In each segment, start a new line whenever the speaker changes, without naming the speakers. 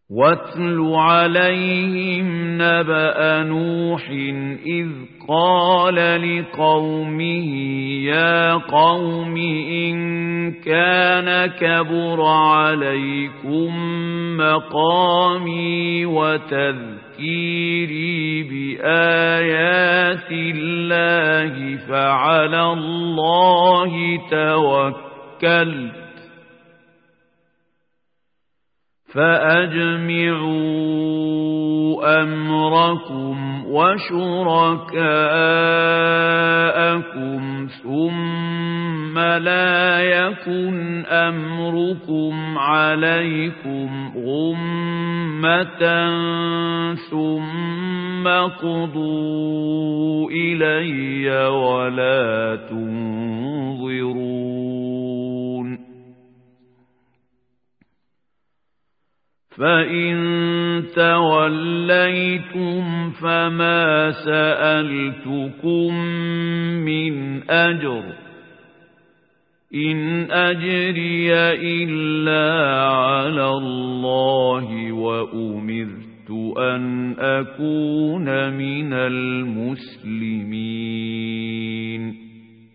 واتل عليهم نبأ نوح إذ قال لقومه يا قوم إن كان كبر عليكم مقامي وتذكيري بآيات الله فعلى الله توكلت فأجمعوا أمركم وشركاءكم ثم لا يكن أمركم عليكم غمة ثم قضوا إلي ولا تنظرون فإن توليتم فما سألتكم من أجر إن أجري إلا على الله وأمرت أن أكون من المسلمين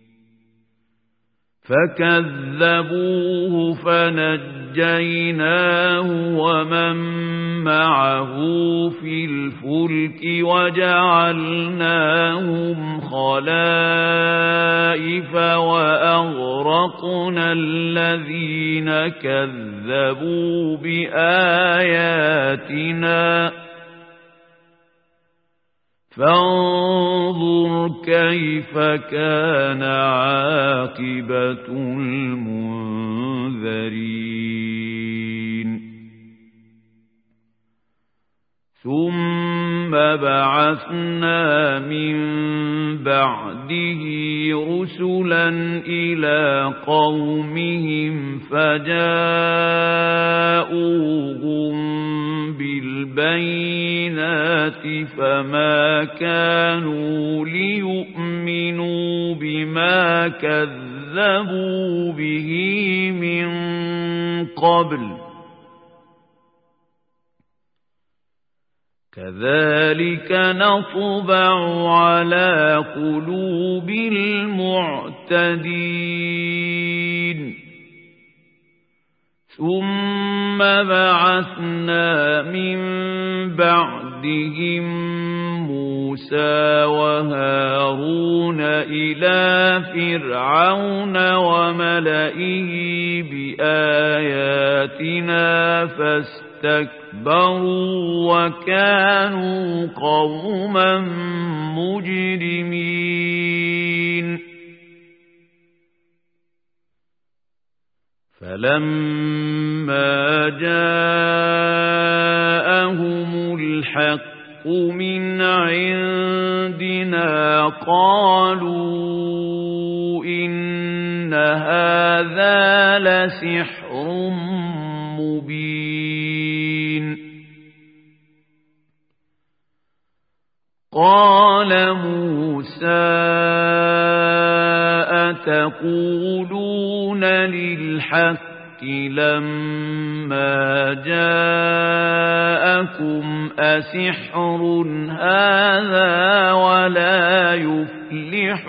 فكذبوه فنجيناه ومن معه في الفلك وجعلناهم خلائف وأغرقنا الذين كذبوا بآياتنا فانظر كيف كان عاقبة المنذرين ثم بعثنا من بعده رسلا إلى قومهم فجاءوهم بالبينات فما كانوا ليؤمنوا بما كذبوا به من قبل كذلك نطبع على قلوب المعتدين ثم بعثنا من بعدهم موسى وهارون إلى فرعون وملئه بآياتنا فاستكبروا وكانوا قوما مجرمين فلما جاءهم الحق من عندنا قالوا إن هذا لسحر مبين قال موسى أتقولون للحق لما جاءكم أسحر هذا ولا يفلح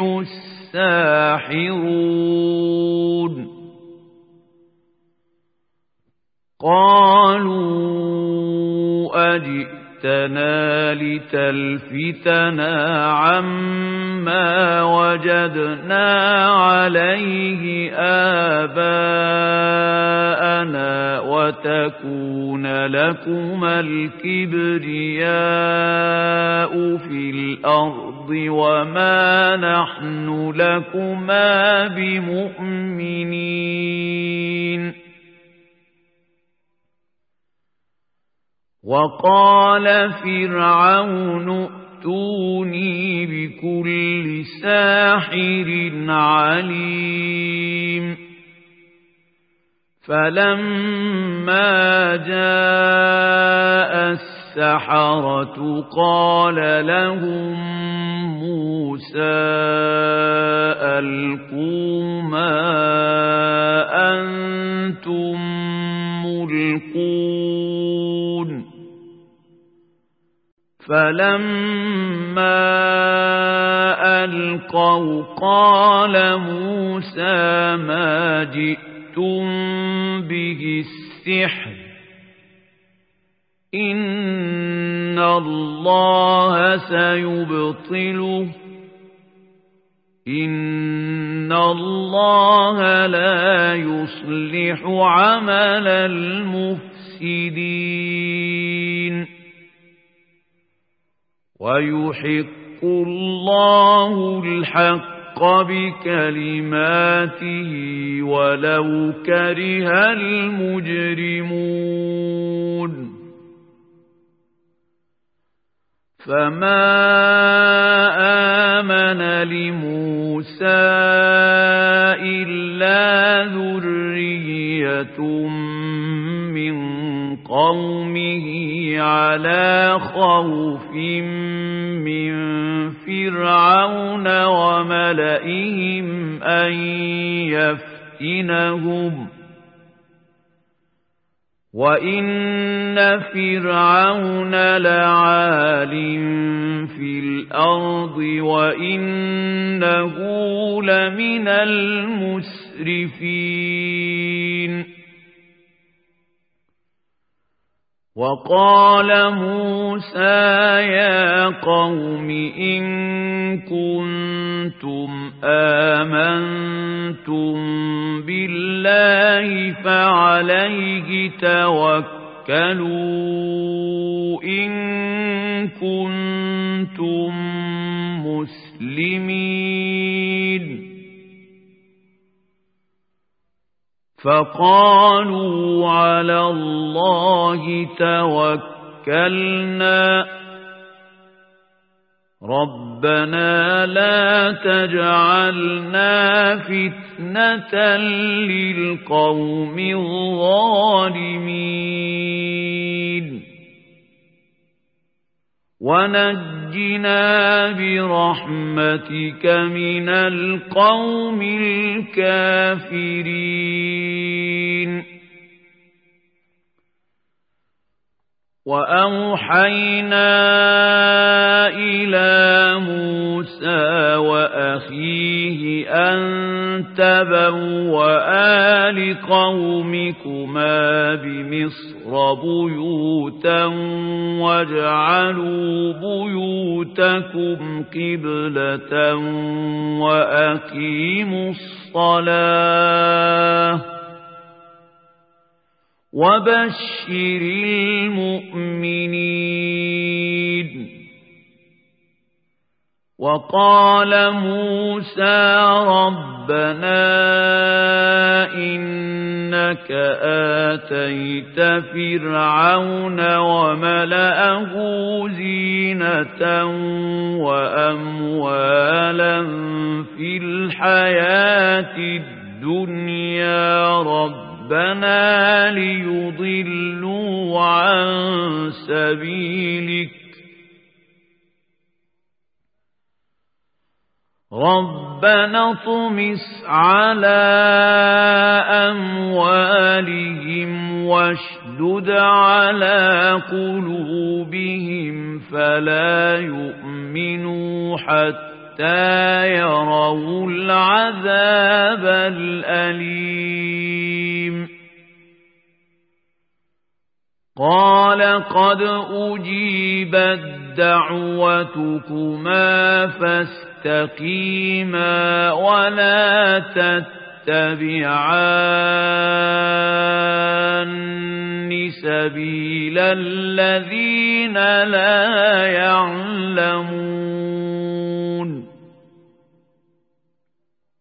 الساحرون قالوا أجئتنا لتلفتنا عما وجدنا عليه آباءنا وتكون لكما الكبرياء في الأرض وما نحن لكما بمؤمنين وقال فرعون ائتوني بكل ساحر عليم فلما جاء السحرة قال لهم موسى ألقوا ما أنتم ملقون فلما ألقوا قال موسى ما جئتم به السحر إن الله سيبطله إن الله لا يصلح عمل المفسدين ويحق الله الحق بكلماته ولو كره المجرمون فما آمن لموسى إلا ذرية من قومه على خوف من فرعون وملئهم أن يفتنهم وإن فرعون لعال في الأرض وإنه لمن المسرفين وقال موسى يا قوم إن كنتم آمنتم بالله فعليه توكلوا إن كنتم مسلمين فقالوا على الله توكلنا ربنا لا تجعلنا فتنة للقوم الظالمين ونجنا برحمتك من القوم الكافرين وأوحينا إلى موسى وأخيه أن تبوأ لقومكما بمصر بيوتا واجعلوا بيوتكم قبلة وأقيموا الصلاة وبشر المؤمنين وقال موسى ربنا إنك آتيت فرعون وملأه زينة وأموالا في الحياة الدنيا ربنا ليضلوا عن سبيلك ربنا اطمس على أموالهم واشدد على قلوبهم فلا يؤمنوا حتى يروا العذاب الأليم قال قد أجيبت دعوتكما فاستقيما ولا تتبعان سبيل الذين لا يعلمون